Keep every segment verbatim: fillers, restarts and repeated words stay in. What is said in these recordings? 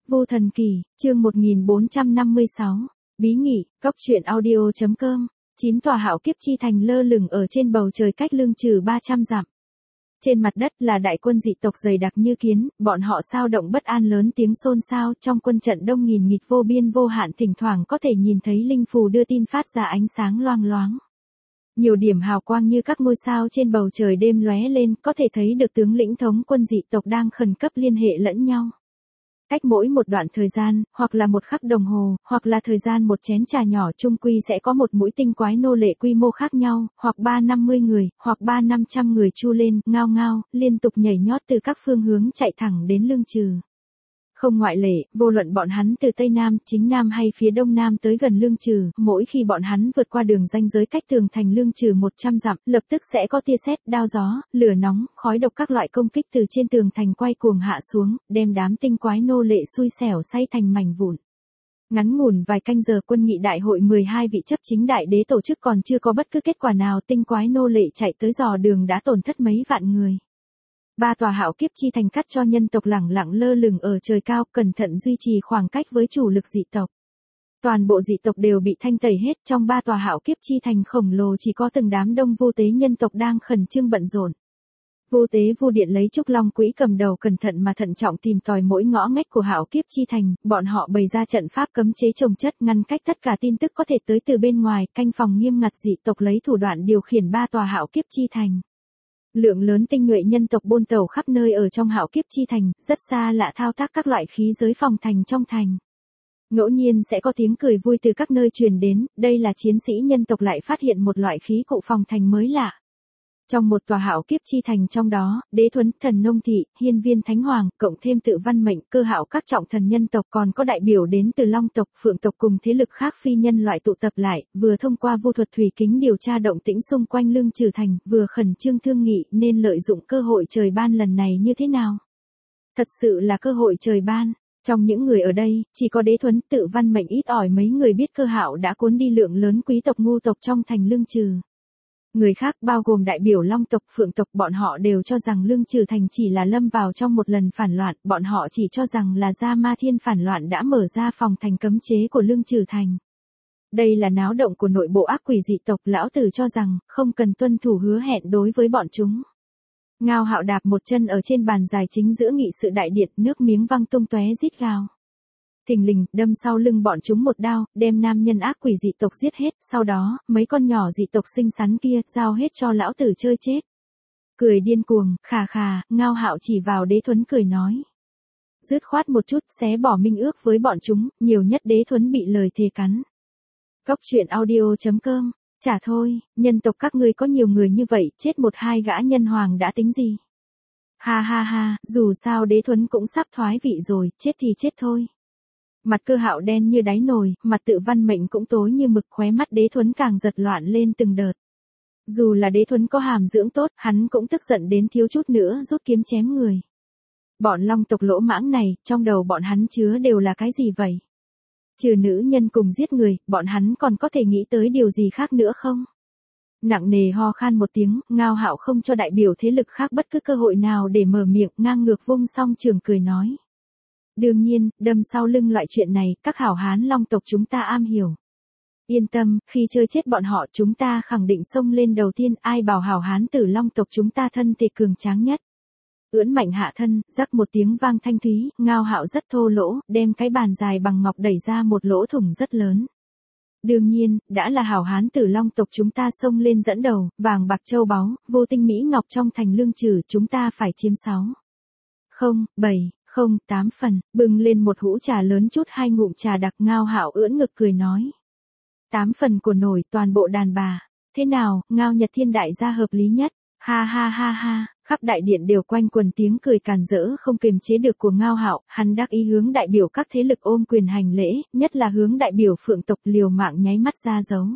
Vô Thần Kỳ, chương một nghìn bốn trăm năm mươi sáu, Bí Nghị, Cốc truyện audio.com, chín tòa hạo kiếp chi thành lơ lửng ở trên bầu trời cách Lương Trừ ba trăm dặm. Trên mặt đất là đại quân dị tộc dày đặc như kiến, bọn họ sao động bất an lớn tiếng xôn xao, trong quân trận đông nghìn nghịt vô biên vô hạn, thỉnh thoảng có thể nhìn thấy linh phù đưa tin phát ra ánh sáng loang loáng. Nhiều điểm hào quang như các ngôi sao trên bầu trời đêm lóe lên, có thể thấy được tướng lĩnh thống quân dị tộc đang khẩn cấp liên hệ lẫn nhau. Cách mỗi một đoạn thời gian, hoặc là một khắc đồng hồ, hoặc là thời gian một chén trà nhỏ, chung quy sẽ có một mũi tinh quái nô lệ quy mô khác nhau, hoặc ba năm mươi người, hoặc ba năm trăm người chu lên, ngao ngao, liên tục nhảy nhót từ các phương hướng chạy thẳng đến Lương Trừ. Không ngoại lệ, vô luận bọn hắn từ Tây Nam, Chính Nam hay phía Đông Nam tới gần Lương Trừ, mỗi khi bọn hắn vượt qua đường ranh giới cách tường thành Lương Trừ một trăm dặm, lập tức sẽ có tia sét, đao gió, lửa nóng, khói độc các loại công kích từ trên tường thành quay cuồng hạ xuống, đem đám tinh quái nô lệ xui xẻo xay thành mảnh vụn. Ngắn ngủn vài canh giờ quân nghị đại hội mười hai vị chấp chính đại đế tổ chức còn chưa có bất cứ kết quả nào, tinh quái nô lệ chạy tới dò đường đã tổn thất mấy vạn người. Ba tòa hạo kiếp chi thành cắt cho nhân tộc lẳng lặng lơ lửng ở trời cao, cẩn thận duy trì khoảng cách với chủ lực dị tộc. Toàn bộ dị tộc đều bị thanh tẩy hết, trong ba tòa hạo kiếp chi thành khổng lồ chỉ có từng đám đông vô tế nhân tộc đang khẩn trương bận rộn. Vô tế vu điện lấy trúc long quỹ cầm đầu, cẩn thận mà thận trọng tìm tòi mỗi ngõ ngách của hạo kiếp chi thành, bọn họ bày ra trận pháp cấm chế trồng chất, ngăn cách tất cả tin tức có thể tới từ bên ngoài, canh phòng nghiêm ngặt, dị tộc lấy thủ đoạn điều khiển ba tòa hạo kiếp chi thành. Lượng lớn tinh nhuệ nhân tộc bôn tẩu khắp nơi ở trong hạo kiếp chi thành, rất xa lạ thao tác các loại khí giới phòng thành trong thành. Ngẫu nhiên sẽ có tiếng cười vui từ các nơi truyền đến, đây là chiến sĩ nhân tộc lại phát hiện một loại khí cụ phòng thành mới lạ. Trong một tòa hạo kiếp chi thành trong đó, Đế Thuấn, Thần Nông Thị, Hiên Viên Thánh Hoàng, cộng thêm Tự Văn Mệnh, Cơ Hạo các trọng thần nhân tộc, còn có đại biểu đến từ Long tộc, Phượng tộc cùng thế lực khác phi nhân loại tụ tập lại, vừa thông qua vu thuật thủy kính điều tra động tĩnh xung quanh Lương Trừ thành, vừa khẩn trương thương nghị nên lợi dụng cơ hội trời ban lần này như thế nào. Thật sự là cơ hội trời ban. Trong những người ở đây, chỉ có Đế Thuấn, Tự Văn Mệnh ít ỏi mấy người biết Cơ Hạo đã cuốn đi lượng lớn quý tộc ngu tộc trong thành Lương Trừ. Người khác bao gồm đại biểu Long tộc, Phượng tộc, bọn họ đều cho rằng Lương Trừ thành chỉ là lâm vào trong một lần phản loạn, bọn họ chỉ cho rằng là Gia Ma Thiên phản loạn đã mở ra phòng thành cấm chế của Lương Trừ thành. Đây là náo động của nội bộ ác quỷ dị tộc, lão tử cho rằng không cần tuân thủ hứa hẹn đối với bọn chúng. Ngao Hạo đạp một chân ở trên bàn dài chính giữa nghị sự đại điện, nước miếng văng tung tóe rít gào. Thình lình, đâm sau lưng bọn chúng một đao, đem nam nhân ác quỷ dị tộc giết hết, sau đó, mấy con nhỏ dị tộc xinh xắn kia, giao hết cho lão tử chơi chết. Cười điên cuồng, khà khà, Ngao Hạo chỉ vào Đế Thuấn cười nói. Dứt khoát một chút, xé bỏ minh ước với bọn chúng, nhiều nhất Đế Thuấn bị lời thề cắn. Cốc truyện audio.com, chả thôi, nhân tộc các ngươi có nhiều người như vậy, chết một hai gã nhân hoàng đã tính gì. Ha ha ha, dù sao Đế Thuấn cũng sắp thoái vị rồi, chết thì chết thôi. Mặt Cơ Hạo đen như đáy nồi, mặt Tự Văn Mệnh cũng tối như mực, khóe mắt Đế Thuấn càng giật loạn lên từng đợt. Dù là Đế Thuấn có hàm dưỡng tốt, hắn cũng tức giận đến thiếu chút nữa rút kiếm chém người. Bọn Long tộc lỗ mãng này, trong đầu bọn hắn chứa đều là cái gì vậy? Trừ nữ nhân cùng giết người, bọn hắn còn có thể nghĩ tới điều gì khác nữa không? Nặng nề ho khan một tiếng, Ngao Hạo không cho đại biểu thế lực khác bất cứ cơ hội nào để mở miệng, ngang ngược vung song trường cười nói. Đương nhiên, đâm sau lưng loại chuyện này, các hảo hán Long tộc chúng ta am hiểu. Yên tâm, khi chơi chết bọn họ chúng ta khẳng định xông lên đầu tiên, ai bảo hảo hán tử Long tộc chúng ta thân thể cường tráng nhất. Ưỡn mạnh hạ thân, rắc một tiếng vang thanh thúy, Ngao Hạo rất thô lỗ, đem cái bàn dài bằng ngọc đẩy ra một lỗ thủng rất lớn. Đương nhiên, đã là hảo hán tử Long tộc chúng ta xông lên dẫn đầu, vàng bạc châu báu, vô tinh mỹ ngọc trong thành Lương Trừ chúng ta phải chiếm sáu. Không, bảy. Không, tám phần, bưng lên một hũ trà lớn chút hai ngụm trà đặc, Ngao Hạo ưỡn ngực cười nói. Tám phần của nổi toàn bộ đàn bà. Thế nào, Ngao Nhật Thiên đại gia hợp lý nhất. Ha ha ha ha, khắp đại điện đều quanh quần tiếng cười càn rỡ không kiềm chế được của Ngao Hạo, hắn đắc ý hướng đại biểu các thế lực ôm quyền hành lễ, nhất là hướng đại biểu Phượng tộc liều mạng nháy mắt ra dấu.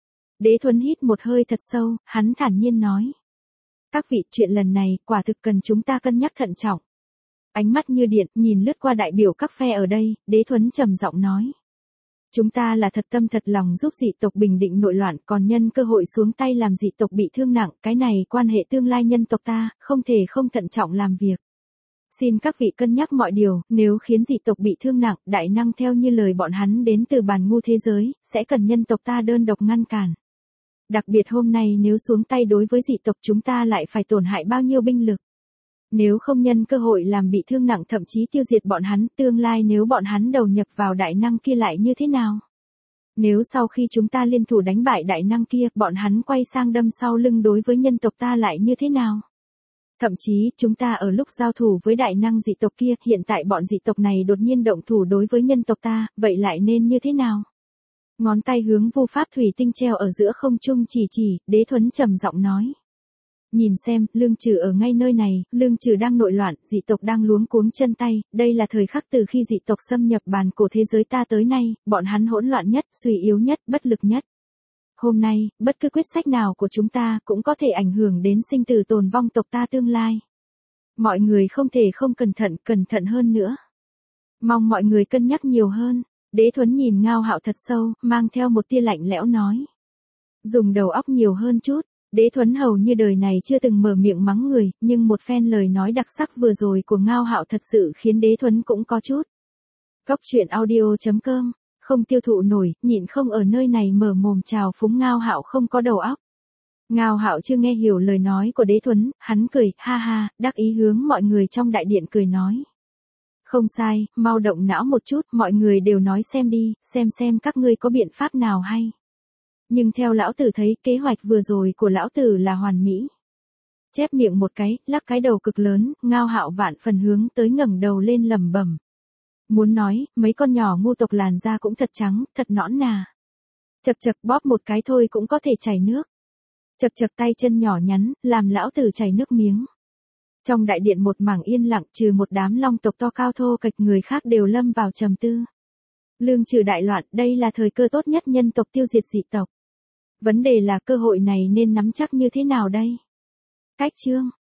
Đế Thuấn hít một hơi thật sâu, hắn thản nhiên nói. Các vị, chuyện lần này quả thực cần chúng ta cân nhắc thận trọng. Ánh mắt như điện, nhìn lướt qua đại biểu các phe ở đây, Đế Thuấn trầm giọng nói. Chúng ta là thật tâm thật lòng giúp dị tộc bình định nội loạn, còn nhân cơ hội xuống tay làm dị tộc bị thương nặng, cái này quan hệ tương lai nhân tộc ta, không thể không thận trọng làm việc. Xin các vị cân nhắc mọi điều, nếu khiến dị tộc bị thương nặng, đại năng theo như lời bọn hắn đến từ bàn ngu thế giới, sẽ cần nhân tộc ta đơn độc ngăn cản. Đặc biệt hôm nay nếu xuống tay đối với dị tộc chúng ta lại phải tổn hại bao nhiêu binh lực. Nếu không nhân cơ hội làm bị thương nặng thậm chí tiêu diệt bọn hắn, tương lai nếu bọn hắn đầu nhập vào đại năng kia lại như thế nào? Nếu sau khi chúng ta liên thủ đánh bại đại năng kia, bọn hắn quay sang đâm sau lưng đối với nhân tộc ta lại như thế nào? Thậm chí, chúng ta ở lúc giao thủ với đại năng dị tộc kia, hiện tại bọn dị tộc này đột nhiên động thủ đối với nhân tộc ta, vậy lại nên như thế nào? Ngón tay hướng vu pháp thủy tinh treo ở giữa không trung chỉ chỉ, Đế Thuấn trầm giọng nói. Nhìn xem, Lương Trừ ở ngay nơi này, Lương Trừ đang nội loạn, dị tộc đang luống cuống chân tay, đây là thời khắc từ khi dị tộc xâm nhập bàn cổ thế giới ta tới nay, bọn hắn hỗn loạn nhất, suy yếu nhất, bất lực nhất. Hôm nay, bất cứ quyết sách nào của chúng ta cũng có thể ảnh hưởng đến sinh tử tồn vong tộc ta tương lai. Mọi người không thể không cẩn thận, cẩn thận hơn nữa. Mong mọi người cân nhắc nhiều hơn. Đế Thuấn nhìn Ngao Hạo thật sâu, mang theo một tia lạnh lẽo nói. Dùng đầu óc nhiều hơn chút. Đế Thuấn hầu như đời này chưa từng mở miệng mắng người, nhưng một phen lời nói đặc sắc vừa rồi của Ngao Hạo thật sự khiến Đế Thuấn cũng có chút. Cóc truyện audio chấm com, không tiêu thụ nổi, nhịn không ở nơi này mở mồm chào phúng Ngao Hạo không có đầu óc. Ngao Hạo chưa nghe hiểu lời nói của Đế Thuấn, hắn cười, ha ha, đắc ý hướng mọi người trong đại điện cười nói. Không sai, mau động não một chút, mọi người đều nói xem đi, xem xem các ngươi có biện pháp nào hay. Nhưng theo lão tử thấy, kế hoạch vừa rồi của lão tử là hoàn mỹ. Chép miệng một cái, lắc cái đầu cực lớn, Ngao Hạo vạn phần hướng tới ngẩng đầu lên lẩm bẩm. Muốn nói, mấy con nhỏ ngu tộc làn da cũng thật trắng, thật nõn nà. Chật chật bóp một cái thôi cũng có thể chảy nước. Chật chật tay chân nhỏ nhắn, làm lão tử chảy nước miếng. Trong đại điện một mảng yên lặng, trừ một đám long tộc to cao thô kệch, người khác đều lâm vào trầm tư. Lương Trừ đại loạn, đây là thời cơ tốt nhất nhân tộc tiêu diệt dị tộc. Vấn đề là cơ hội này nên nắm chắc như thế nào đây? Cách chương